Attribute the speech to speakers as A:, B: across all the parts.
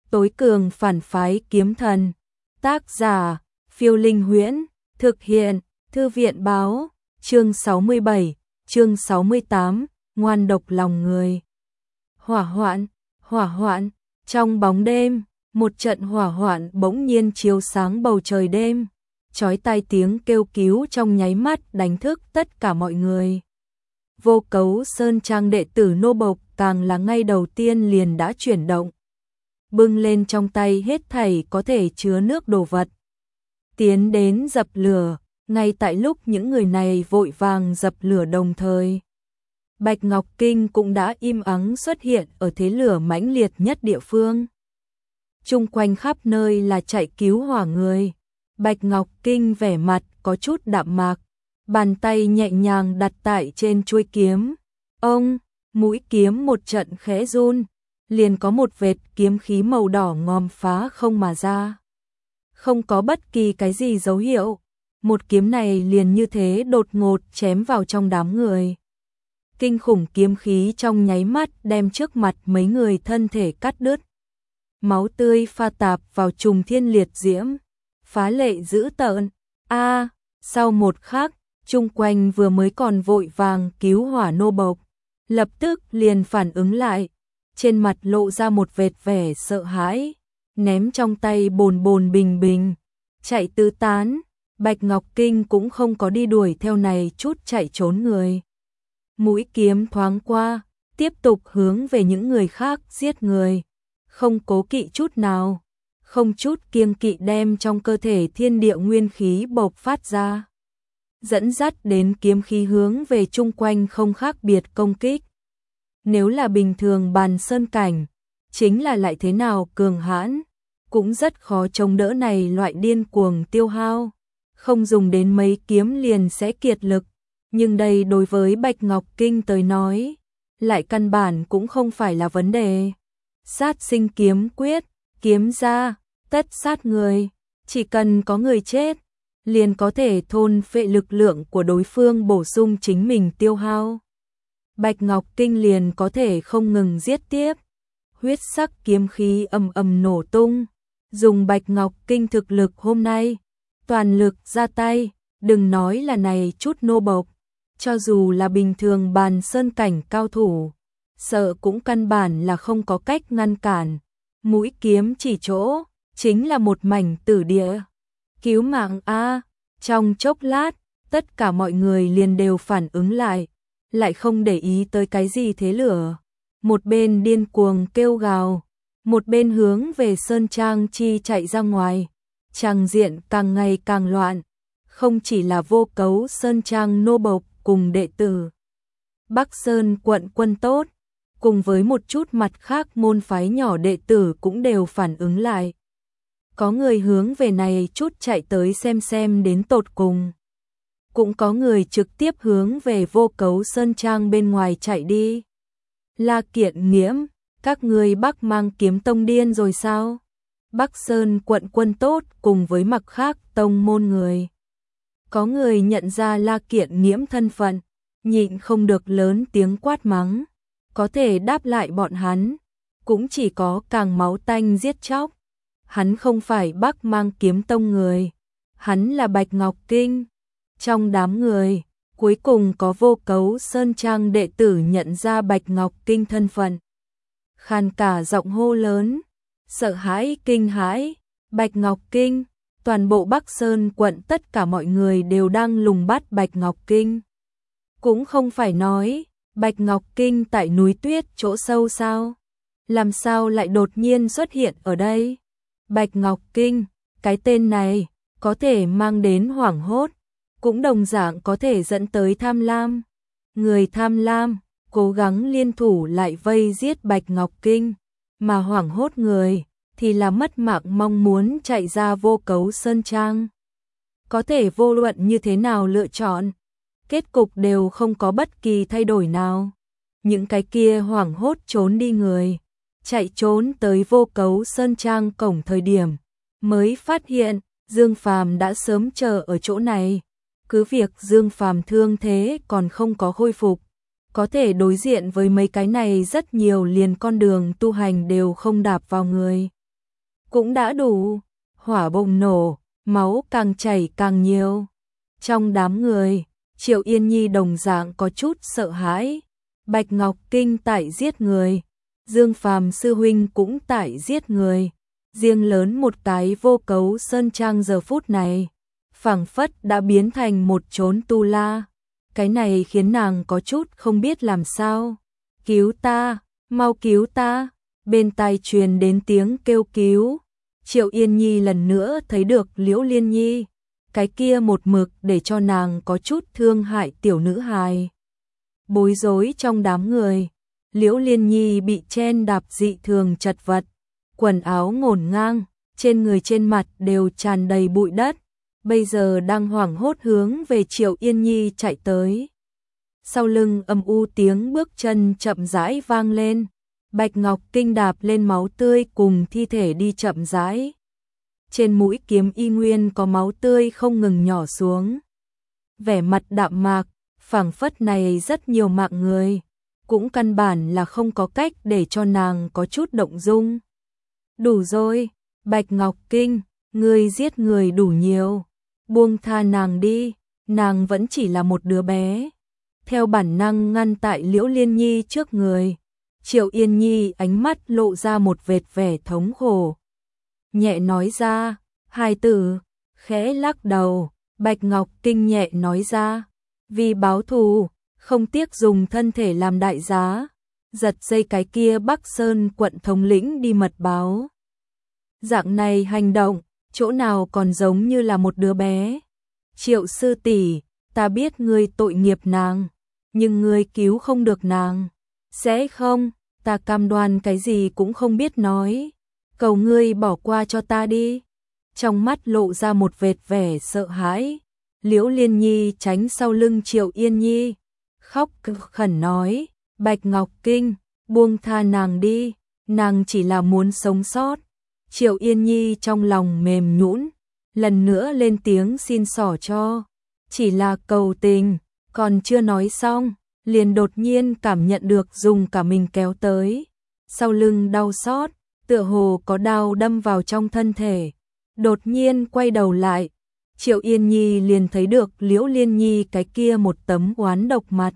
A: Tối cường phản phái kiếm thần. Tác giả, Phiêu Linh Huyễn. Thực hiện, Thư viện báo. Chương 67, chương 68, ngoan độc lòng người. Hỏa hoạn, trong bóng đêm, một trận hỏa hoạn bỗng nhiên chiếu sáng bầu trời đêm. Chói tai tiếng kêu cứu trong nháy mắt đánh thức tất cả mọi người. Vô Cấu Sơn Trang đệ tử nô bộc càng là ngay đầu tiên liền đã chuyển động. Bưng lên trong tay hết thảy có thể chứa nước đồ vật. Tiến đến dập lửa, ngay tại lúc những người này vội vàng dập lửa đồng thời. Bạch Ngọc Kinh cũng đã im ắng xuất hiện ở thế lửa mãnh liệt nhất địa phương. Chung quanh khắp nơi là chạy cứu hỏa người. Bạch Ngọc Kinh vẻ mặt có chút đạm mạc, bàn tay nhẹ nhàng đặt tại trên chuôi kiếm. Ông, mũi kiếm một trận khẽ run, liền có một vệt kiếm khí màu đỏ ngòm phá không mà ra. Không có bất kỳ cái gì dấu hiệu, một kiếm này liền như thế đột ngột chém vào trong đám người. Kinh khủng kiếm khí trong nháy mắt đem trước mặt mấy người thân thể cắt đứt. Máu tươi pha tạp vào trùng thiên liệt diễm, phá lệ dữ tợn. Sau một khắc, chung quanh vừa mới còn vội vàng cứu hỏa nô bộc, lập tức liền phản ứng lại, trên mặt lộ ra một vệt vẻ sợ hãi, ném trong tay bồn bồn bình bình, chạy tứ tán. Bạch Ngọc Kinh cũng không có đi đuổi theo này chút chạy trốn người. Mũi kiếm thoáng qua, tiếp tục hướng về những người khác giết người, không cố kỵ chút nào, không chút kiêng kỵ đem trong cơ thể thiên địa nguyên khí bộc phát ra, dẫn dắt đến kiếm khí hướng về chung quanh không khác biệt công kích. Nếu là bình thường bàn sơn cảnh, chính là lại thế nào cường hãn, cũng rất khó chống đỡ này loại điên cuồng tiêu hao, không dùng đến mấy kiếm liền sẽ kiệt lực. Nhưng đây đối với Bạch Ngọc Kinh tới nói, lại căn bản cũng không phải là vấn đề. Sát sinh kiếm quyết, kiếm ra, tất sát người, chỉ cần có người chết, liền có thể thôn phệ lực lượng của đối phương bổ sung chính mình tiêu hao. Bạch Ngọc Kinh liền có thể không ngừng giết tiếp. Huyết sắc kiếm khí ầm ầm nổ tung, dùng Bạch Ngọc Kinh thực lực hôm nay, toàn lực ra tay, đừng nói là này chút nô bộc, cho dù là bình thường bàn sơn cảnh cao thủ, sợ cũng căn bản là không có cách ngăn cản. Mũi kiếm chỉ chỗ, chính là một mảnh tử địa. Cứu mạng a! Trong chốc lát, tất cả mọi người liền đều phản ứng lại không để ý tới cái gì thế lửa. Một bên điên cuồng kêu gào, một bên hướng về Sơn Trang chi chạy ra ngoài. Tràng diện càng ngày càng loạn, không chỉ là Vô Cấu Sơn Trang nô bộc cùng đệ tử Bắc Sơn quận quân tốt, cùng với một chút mặt khác môn phái nhỏ đệ tử cũng đều phản ứng lại. Có người hướng về này chút chạy tới xem đến tột cùng. Cũng có người trực tiếp hướng về Vô Cấu Sơn Trang bên ngoài chạy đi. La Kiện Nghiễm, các ngươi Bắc Mang Kiếm Tông điên rồi sao? Bắc Sơn quận quân tốt cùng với mặt khác tông môn người. Có người nhận ra La Kiện Nghiễm thân phận, nhịn không được lớn tiếng quát mắng. Có thể đáp lại bọn hắn, cũng chỉ có càng máu tanh giết chóc. Hắn không phải Bắc Mang Kiếm Tông người, hắn là Bạch Ngọc Kinh. Trong đám người, cuối cùng có Vô Cấu Sơn Trang đệ tử nhận ra Bạch Ngọc Kinh thân phận. Khàn cả giọng hô lớn, sợ hãi kinh hãi, Bạch Ngọc Kinh, toàn bộ Bắc Sơn quận tất cả mọi người đều đang lùng bắt Bạch Ngọc Kinh. Cũng không phải nói, Bạch Ngọc Kinh tại núi tuyết chỗ sâu sao? Làm sao lại đột nhiên xuất hiện ở đây? Bạch Ngọc Kinh, cái tên này, có thể mang đến hoảng hốt, cũng đồng dạng có thể dẫn tới tham lam. Người tham lam, cố gắng liên thủ lại vây giết Bạch Ngọc Kinh, mà hoảng hốt người, thì là mất mạng mong muốn chạy ra Vô Cấu Sơn Trang. Có thể vô luận như thế nào lựa chọn, kết cục đều không có bất kỳ thay đổi nào. Những cái kia hoảng hốt trốn đi người, chạy trốn tới Vô Cấu Sơn Trang cổng thời điểm, mới phát hiện Dương Phàm đã sớm chờ ở chỗ này. Cứ việc Dương Phàm thương thế còn không có khôi phục, có thể đối diện với mấy cái này rất nhiều liền con đường tu hành đều không đạp vào người. cũng đã đủ. Hỏa bùng nổ, máu càng chảy càng nhiều. Trong đám người, Triệu Yên Nhi đồng dạng có chút sợ hãi. Bạch Ngọc Kinh tại giết người, Dương Phàm sư huynh cũng tại giết người. Riêng lớn một cái Vô Cấu Sơn Trang giờ phút này, phảng phất đã biến thành một chốn tu la. Cái này khiến nàng có chút không biết làm sao. Cứu ta, mau cứu ta. Bên tai truyền đến tiếng kêu cứu. Triệu Yên Nhi lần nữa thấy được Liễu Liên Nhi, cái kia một mực để cho nàng có chút thương hại tiểu nữ hài. Bối rối trong đám người, Liễu Liên Nhi bị chen đạp dị thường chật vật, quần áo ngổn ngang, trên người trên mặt đều tràn đầy bụi đất, bây giờ đang hoảng hốt hướng về Triệu Yên Nhi chạy tới. Sau lưng âm u tiếng bước chân chậm rãi vang lên, Bạch Ngọc Kinh đạp lên máu tươi cùng thi thể đi chậm rãi. Trên mũi kiếm y nguyên có máu tươi không ngừng nhỏ xuống. Vẻ mặt đạm mạc, phảng phất này rất nhiều mạng người, cũng căn bản là không có cách để cho nàng có chút động dung. Đủ rồi, Bạch Ngọc Kinh, ngươi giết người đủ nhiều, buông tha nàng đi, nàng vẫn chỉ là một đứa bé. Theo bản năng ngăn tại Liễu Liên Nhi trước người, Triệu Yên Nhi ánh mắt lộ ra một vệt vẻ thống khổ. Nhẹ nói ra, hài tử, khẽ lắc đầu, Bạch Ngọc Kinh nhẹ nói ra, vì báo thù, không tiếc dùng thân thể làm đại giá, giật dây cái kia Bắc Sơn quận thống lĩnh đi mật báo. Dạng này hành động, chỗ nào còn giống như là một đứa bé. Triệu sư tỷ, ta biết ngươi tội nghiệp nàng, nhưng ngươi cứu không được nàng. Sẽ không, ta cam đoan cái gì cũng không biết nói. Cầu ngươi bỏ qua cho ta đi. Trong mắt lộ ra một vệt vẻ sợ hãi. Liễu Liên Nhi tránh sau lưng Triệu Yên Nhi, khóc khẩn nói, Bạch Ngọc Kinh, buông tha nàng đi, nàng chỉ là muốn sống sót. Triệu Yên Nhi trong lòng mềm nhũn, lần nữa lên tiếng xin xỏ cho, chỉ là cầu tình, còn chưa nói xong, liền đột nhiên cảm nhận được dùng cả mình kéo tới. Sau lưng đau xót, tựa hồ có đao đâm vào trong thân thể. Đột nhiên quay đầu lại, Triệu Yên Nhi liền thấy được Liễu Liên Nhi cái kia một tấm oán độc mặt.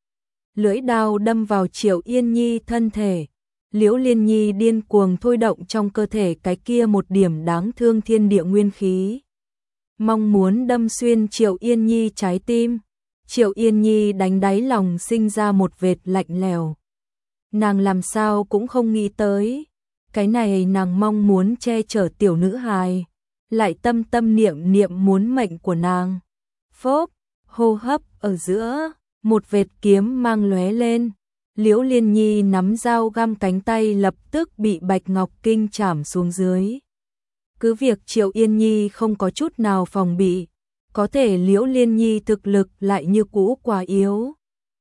A: Lưỡi đao đâm vào Triệu Yên Nhi thân thể. Liễu Liên Nhi điên cuồng thôi động trong cơ thể cái kia một điểm đáng thương thiên địa nguyên khí, mong muốn đâm xuyên Triệu Yên Nhi trái tim. Triệu Yên Nhi đánh đáy lòng sinh ra một vệt lạnh lẽo. Nàng làm sao cũng không nghĩ tới, cái này nàng mong muốn che chở tiểu nữ hài, lại tâm tâm niệm niệm muốn mệnh của nàng. Phốp, hô hấp ở giữa, một vệt kiếm mang lóe lên. Liễu Liên Nhi nắm dao găm cánh tay lập tức bị Bạch Ngọc Kinh chảm xuống dưới. Cứ việc Triệu Yên Nhi không có chút nào phòng bị, có thể Liễu Liên Nhi thực lực lại như cũ quá yếu.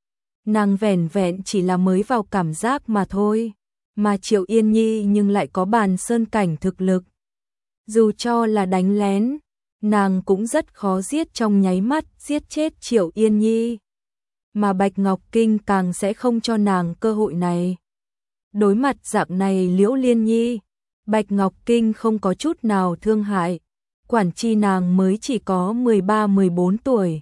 A: Nàng vẻn vẹn chỉ là mới vào cảm giác mà thôi, mà Triệu Yên Nhi nhưng lại có bàn sơn cảnh thực lực. Dù cho là đánh lén, nàng cũng rất khó giết trong nháy mắt giết chết Triệu Yên Nhi. Mà Bạch Ngọc Kinh càng sẽ không cho nàng cơ hội này. Đối mặt dạng này Liễu Liên Nhi, Bạch Ngọc Kinh không có chút nào thương hại. Quản chi nàng mới chỉ có 13-14 tuổi.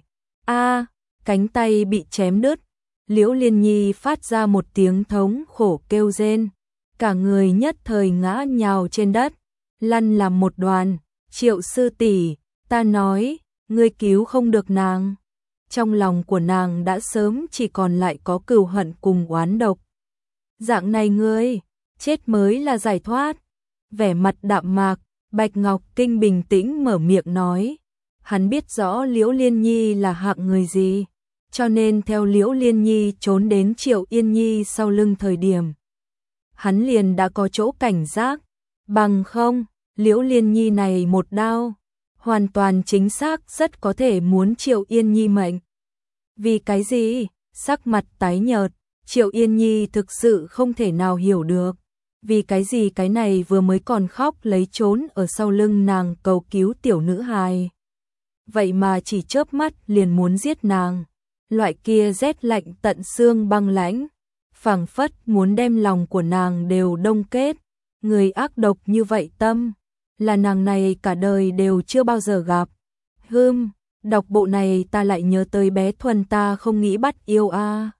A: Cánh tay bị chém đứt. Liễu Liên Nhi phát ra một tiếng thống khổ kêu rên. Cả người nhất thời ngã nhào trên đất, lăn làm một đoàn. Triệu sư tỷ, ta nói, ngươi cứu không được nàng. Trong lòng của nàng đã sớm chỉ còn lại có cừu hận cùng oán độc. Dạng này ngươi, chết mới là giải thoát. Vẻ mặt đạm mạc, Bạch Ngọc Kinh bình tĩnh mở miệng nói. Hắn biết rõ Liễu Liên Nhi là hạng người gì, cho nên theo Liễu Liên Nhi trốn đến Triệu Yên Nhi sau lưng thời điểm, hắn liền đã có chỗ cảnh giác. Bằng không, Liễu Liên Nhi này một đao, hoàn toàn chính xác rất có thể muốn Triệu Yên Nhi mệnh. Vì cái gì? Sắc mặt tái nhợt, Triệu Yên Nhi thực sự không thể nào hiểu được. Vì cái gì cái này vừa mới còn khóc lấy trốn ở sau lưng nàng cầu cứu tiểu nữ hài, vậy mà chỉ chớp mắt liền muốn giết nàng. Loại kia rét lạnh tận xương băng lãnh, phảng phất muốn đem lòng của nàng đều đông kết. người ác độc như vậy tâm, là nàng này cả đời đều chưa bao giờ gặp. Đọc bộ này ta lại nhớ tới bé Thuần ta không nghĩ bắt yêu a.